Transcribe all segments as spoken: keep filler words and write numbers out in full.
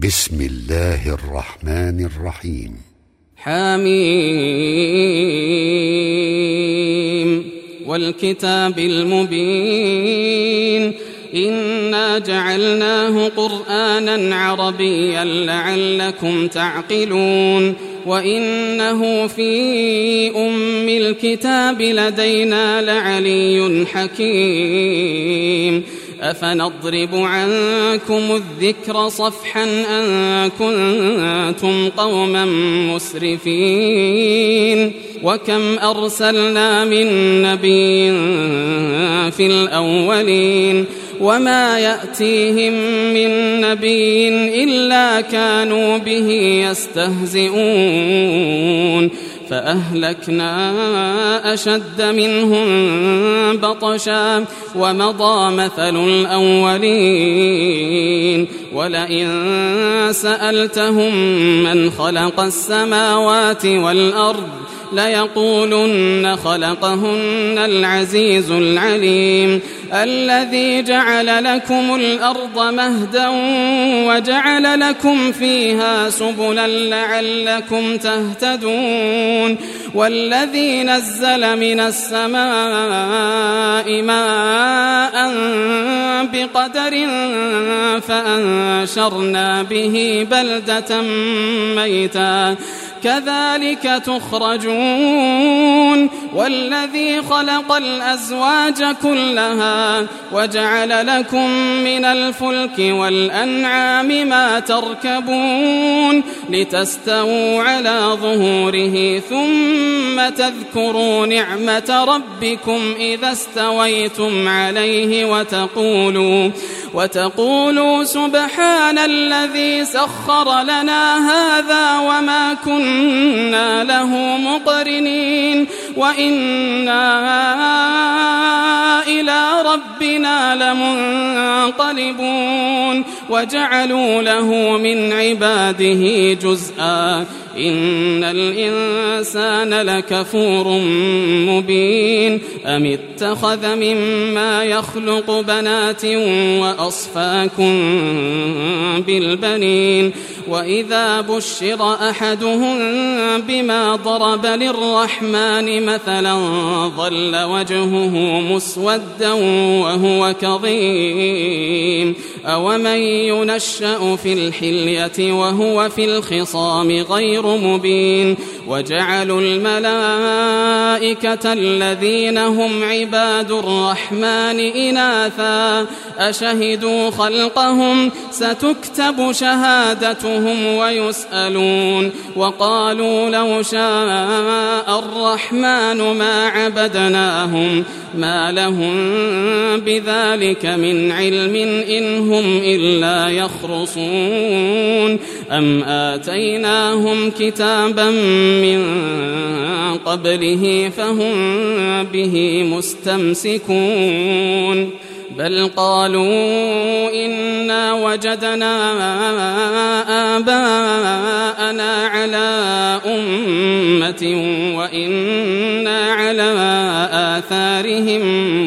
بسم الله الرحمن الرحيم. حميم والكتاب المبين إنا جعلناه قرآنا عربيا لعلكم تعقلون وإنه في أم الكتاب لدينا لعلي حكيم أفنضرب عنكم الذكر صفحا أن كنتم قوما مسرفين وكم أرسلنا من نبي في الأولين وما يأتيهم من نبي إلا كانوا به يستهزئون فأهلكنا أشد منهم بطشا ومضى مثل الأولين ولئن سألتهم من خلق السماوات والأرض ليقولن خلقهن العزيز العليم الذي جعل لكم الأرض مهدا وجعل لكم فيها سبلا لعلكم تهتدون والذي نزل من السماء ماء بقدر فأنشرنا به بلدة ميتا كذلك تخرجون والذي خلق الأزواج كلها وجعل لكم من الفلك والأنعام ما تركبون لتستووا على ظهوره ثم تذكروا نعمة ربكم إذا استويتم عليه وتقولوا وتقولوا سبحان الذي سخر لنا هذا وما كنا له مقرنين وإنا إلى ربنا لمنقلبون وجعلوا له من عباده جزءا إن الإنسان لكفور مبين أم اتخذ مما يخلق بنات وأصفاكم بالبنين وإذا بشر أحدهم بما ضرب للرحمن مثلا ظل وجهه مسودا وهو كظيم أومن ينشأ في الحلية وهو في الخصام غير مبين وجعلوا الملائكة الذين هم عباد الرحمن إناثا أشهدوا خلقهم ستكتب شهادتهم ويسألون وقالوا لو شاء الرحمن ما عبدناهم ما لهم بذلك من علم إن هم إلا يخرصون أم آتيناهم كتابا من قبله فهم به مستمسكون بل قالوا إنا وجدنا آباءنا على أمة وإنا على آثارهم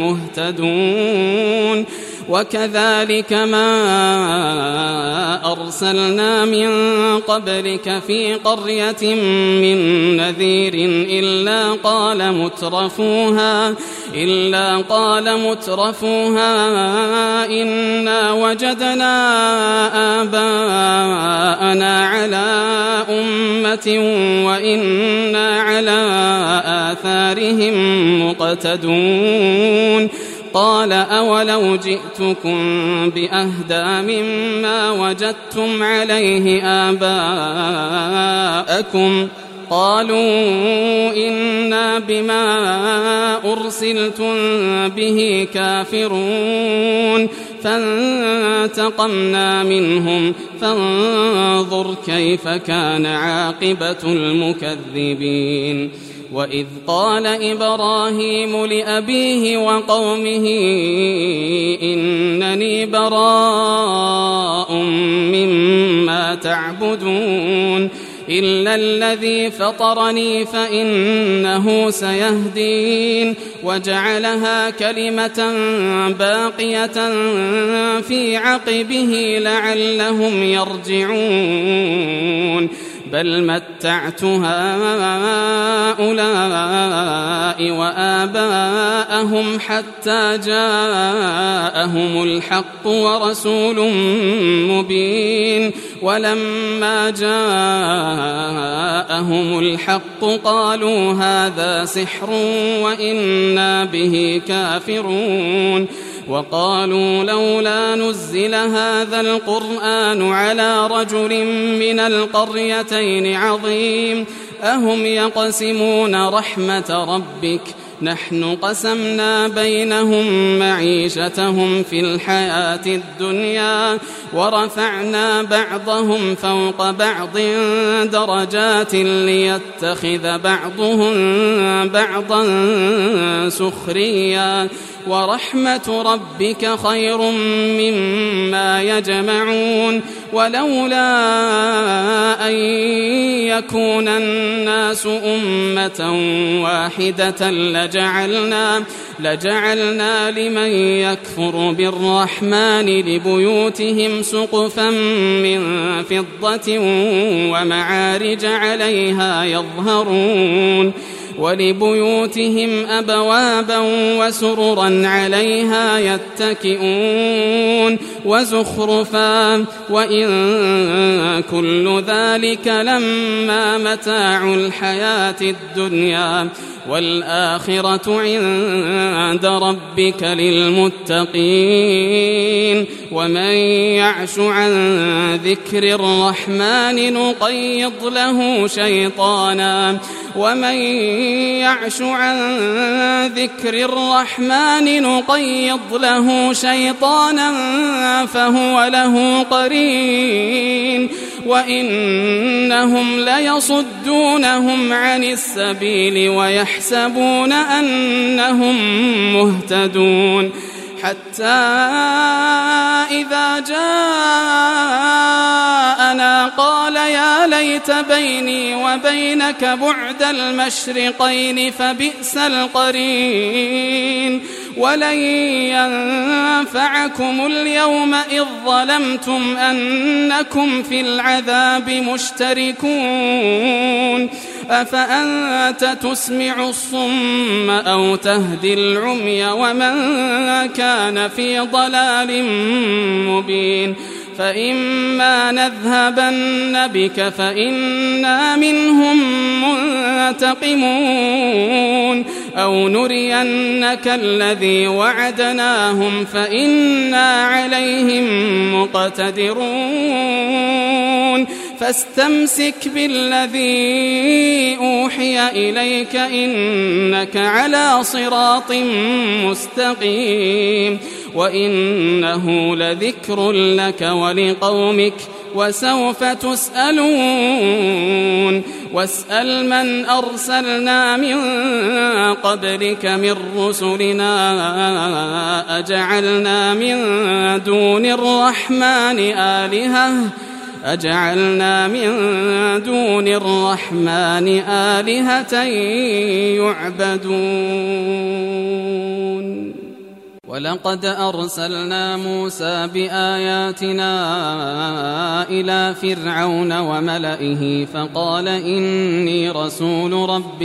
مهتدون وكذلك ما أرسلنا من قبلك في قرية من نذير إلا قال مترفوها إلا قال مترفوها إنا وجدنا آباءنا على أمة وإنا على آثارهم مقتدون قال أولو جئتكم بأهدى مما وجدتم عليه آباءكم قالوا إنا بما أرسلتم به كافرون فانتقمنا منهم فانظر كيف كان عاقبة المكذبين وإذ قال إبراهيم لأبيه وقومه إنني براء مما تعبدون إلا الذي فطرني فإنه سيهدين وجعلها كلمة باقية في عقبه لعلهم يرجعون بل متعت هؤلاء وآباءهم حتى جاءهم الحق ورسول مبين ولما جاءهم الحق قالوا هذا سحر وإنا به كافرون وقالوا لولا نزل هذا القرآن على رجل من القريتين عظيم أهم يقسمون رحمة ربك نحن قسمنا بينهم معيشتهم في الحياة الدنيا ورفعنا بعضهم فوق بعض درجات ليتخذ بعضهم بعضا سخريا ورحمة ربك خير مما يجمعون ولولا أن يكون الناس أمة واحدة لجعلنا, لجعلنا لمن يكفر بالرحمن لبيوتهم سقفا من فضة ومعارج عليها يظهرون ولبيوتهم أبوابا وسررا عليها يتكئون وزخرفا وإن كل ذلك لما متاع الحياة الدنيا والآخرة عند ربك للمتقين ومن يعش عن ذكر الرحمن نقيض له شيطانا ومن يعش عن ذكر الرحمن نقيض له شيطانا فهو له قرين وإنهم ليصدونهم عن السبيل ويحسبون أنهم مهتدون حتى إذا جاءنا قال يا ليت بيني وبينك بعد المشرقين فبئس القرين ولن ينفعكم اليوم إذ ظلمتم أنكم في العذاب مشتركون أفأنت تسمع الصم أو تهدي العمي ومن كان في ضلال مبين فإما نذهبن بك فإنا منهم منتقمون أو نرينك الذي وعدناهم فإنا عليهم مقتدرون فاستمسك بالذي أوحي إليك إنك على صراط مستقيم وإنه لذكر لك ولقومك وسوف تسألون واسأل من أرسلنا من قبلك من رسلنا أجعلنا من دون الرحمن آلهة أجعلنا من دون الرحمن آلهة يعبدون ولقد أرسلنا موسى بآياتنا إلى فرعون وملئه فقال إني رسول رب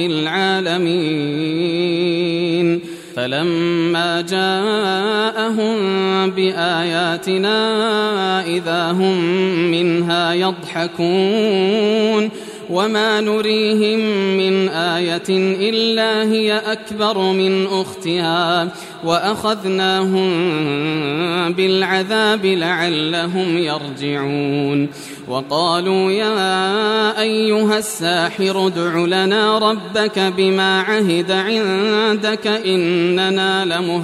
العالمين فلما جاءهم بآياتنا إذا هم منها يضحكون وما نريهم من آية إلا هي أكبر من أختها وأخذناهم بالعذاب لعلهم يرجعون وقالوا يا أيها الساحر ادع لنا ربك بما عهد عندك إننا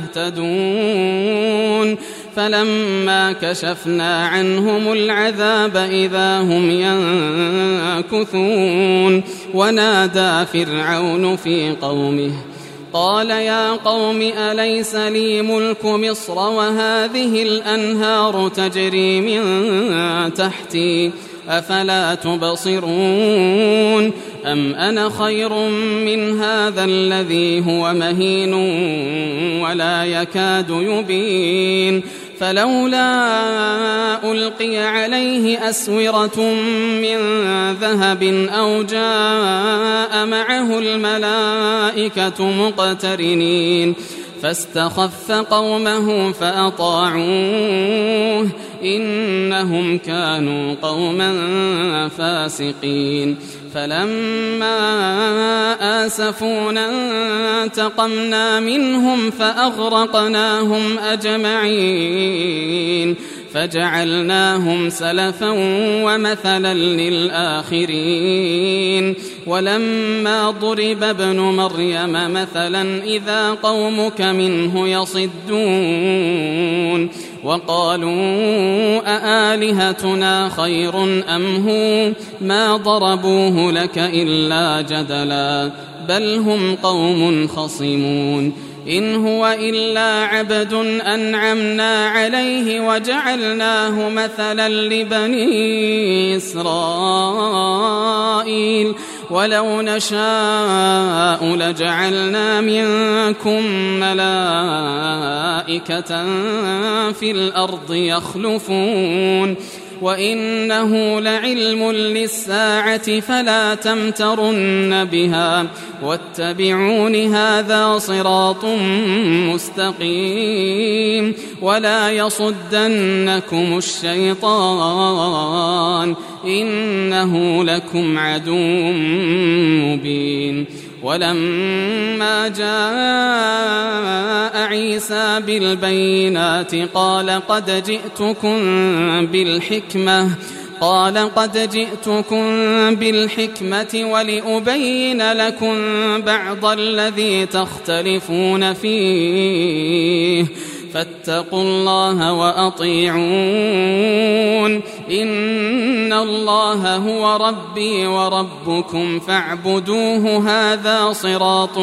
لمهتدون فلما كشفنا عنهم العذاب إذا هم ينكثون ونادى فرعون في قومه قال يا قوم أليس لي ملك مصر وهذه الأنهار تجري من تحتي أفلا تبصرون أم أنا خير من هذا الذي هو مهين ولا يكاد يبين فلولا ألقي عليه أسورة من ذهب أو جاء معه الملائكة مقترنين فاستخف قومه فأطاعوه إنهم كانوا قوما فاسقين فلما آسفونا انتقمنا منهم فأغرقناهم أجمعين فجعلناهم سلفا ومثلا للآخرين ولما ضرب ابن مريم مثلا إذا قومك منه يصدون وقالوا أآلهتنا خير أم هو ما ضربوه لك إلا جدلا بل هم قوم خصمون إن هو إلا عبد أنعمنا عليه وجعلناه مثلا لبني إسرائيل ولو نشاء لجعلنا منكم ملائكة في الأرض يخلفون وإنه لعلم للساعة فلا تمترن بها واتبعون هذا صراط مستقيم ولا يصدنكم الشيطان إنه لكم عدو مبين ولما جاء عيسى بالبينات قال قد جئتكم بالحكمة قال قد جئتكم بالحكمة ولأبين لكم بعض الذي تختلفون فيه فاتقوا الله وأطيعون إن الله هو ربي وربكم فاعبدوه هذا صراط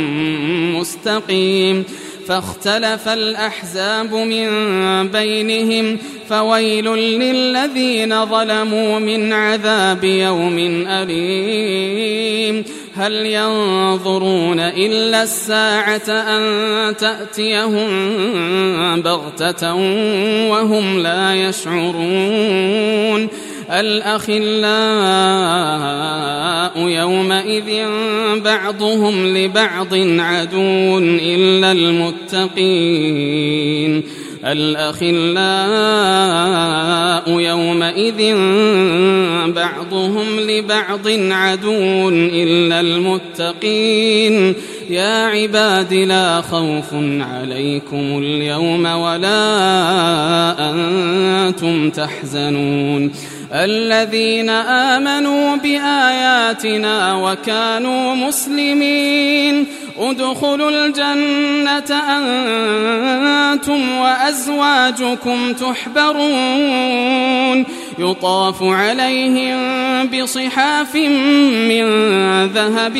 مستقيم فاختلف الأحزاب من بينهم فويل للذين ظلموا من عذاب يوم أليم هل ينظرون إلا الساعة أن تأتيهم بغتة وهم لا يشعرون الأخلاء يومئذ بعضهم لبعض عدو إلا المتقين الأخلاء يومئذ بعضهم لبعض عدو إلا المتقين يا عباد لا خوف عليكم اليوم ولا أنتم تحزنون الذين آمنوا بآياتنا وكانوا مسلمين ادخلوا الجنة أنتم وأزواجكم تحبرون يطاف عليهم بصحاف من ذهب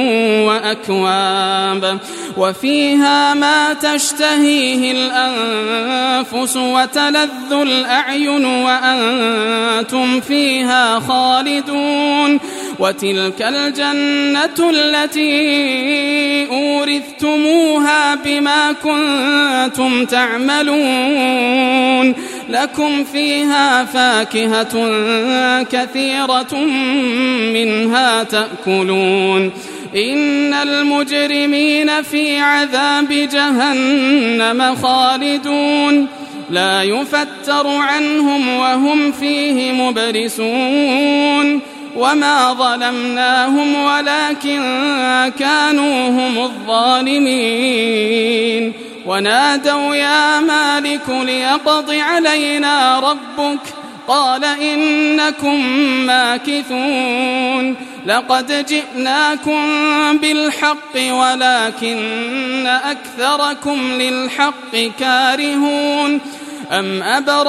وأكواب وفيها ما تشتهيه الأنفس وتلذ الأعين وأنتم فيها خالدون وتلك الجنة التي أورثتموها بما كنتم تعملون لكم فيها فاكهة كثيرة منها تأكلون إن المجرمين في عذاب جهنم خالدون لا يفتر عنهم وهم فيه مبلسون وما ظلمناهم ولكن كانوا هم الظالمين ونادوا يا مالك ليقض علينا ربك قال إنكم ماكثون لقد جئناكم بالحق ولكن أكثركم للحق كارهون أم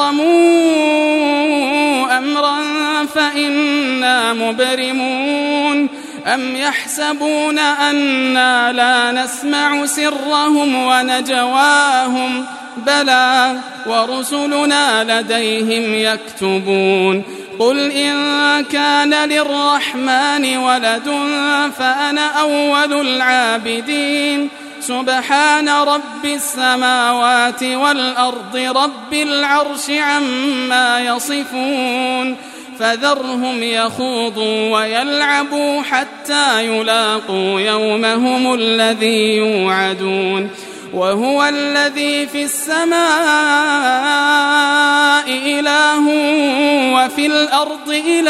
أبرموا أمرا فإنا مبرمون أم يحسبون أنا لا نسمع سرهم ونجواهم بلى ورسلنا لديهم يكتبون قل إن كان للرحمن ولد فأنا أول العابدين سبحان رب السماوات والأرض رب العرش عما يصفون فذرهم يخوضوا ويلعبوا حتى يلاقوا يومهم الذي يوعدون وهو الذي في السماء إله وفي الأرض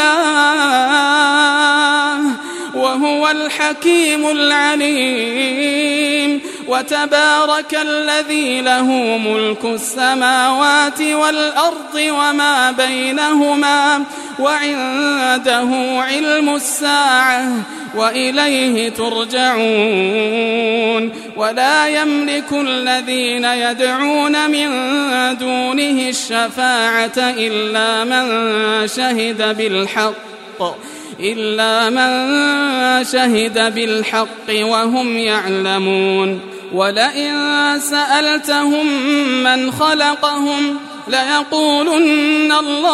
إله وهو الحكيم العليم وتبارك الذي له ملك السماوات والأرض وما بينهما وعنده علم الساعة وإليه ترجعون ولا يملك الذين يدعون من دونه الشفاعة إلا من شهد بالحق إلا من شهد بالحق وهم يعلمون ولئن سألتهم من خلقهم ليقولن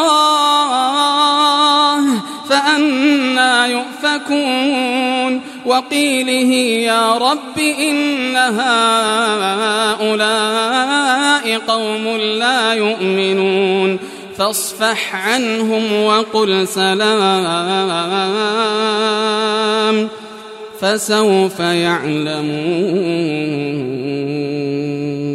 الله فأنا يؤفكون وقيله يا رب إن هؤلاء قوم لا يؤمنون فاصفح عنهم وقل سلام فسوف يعلمون.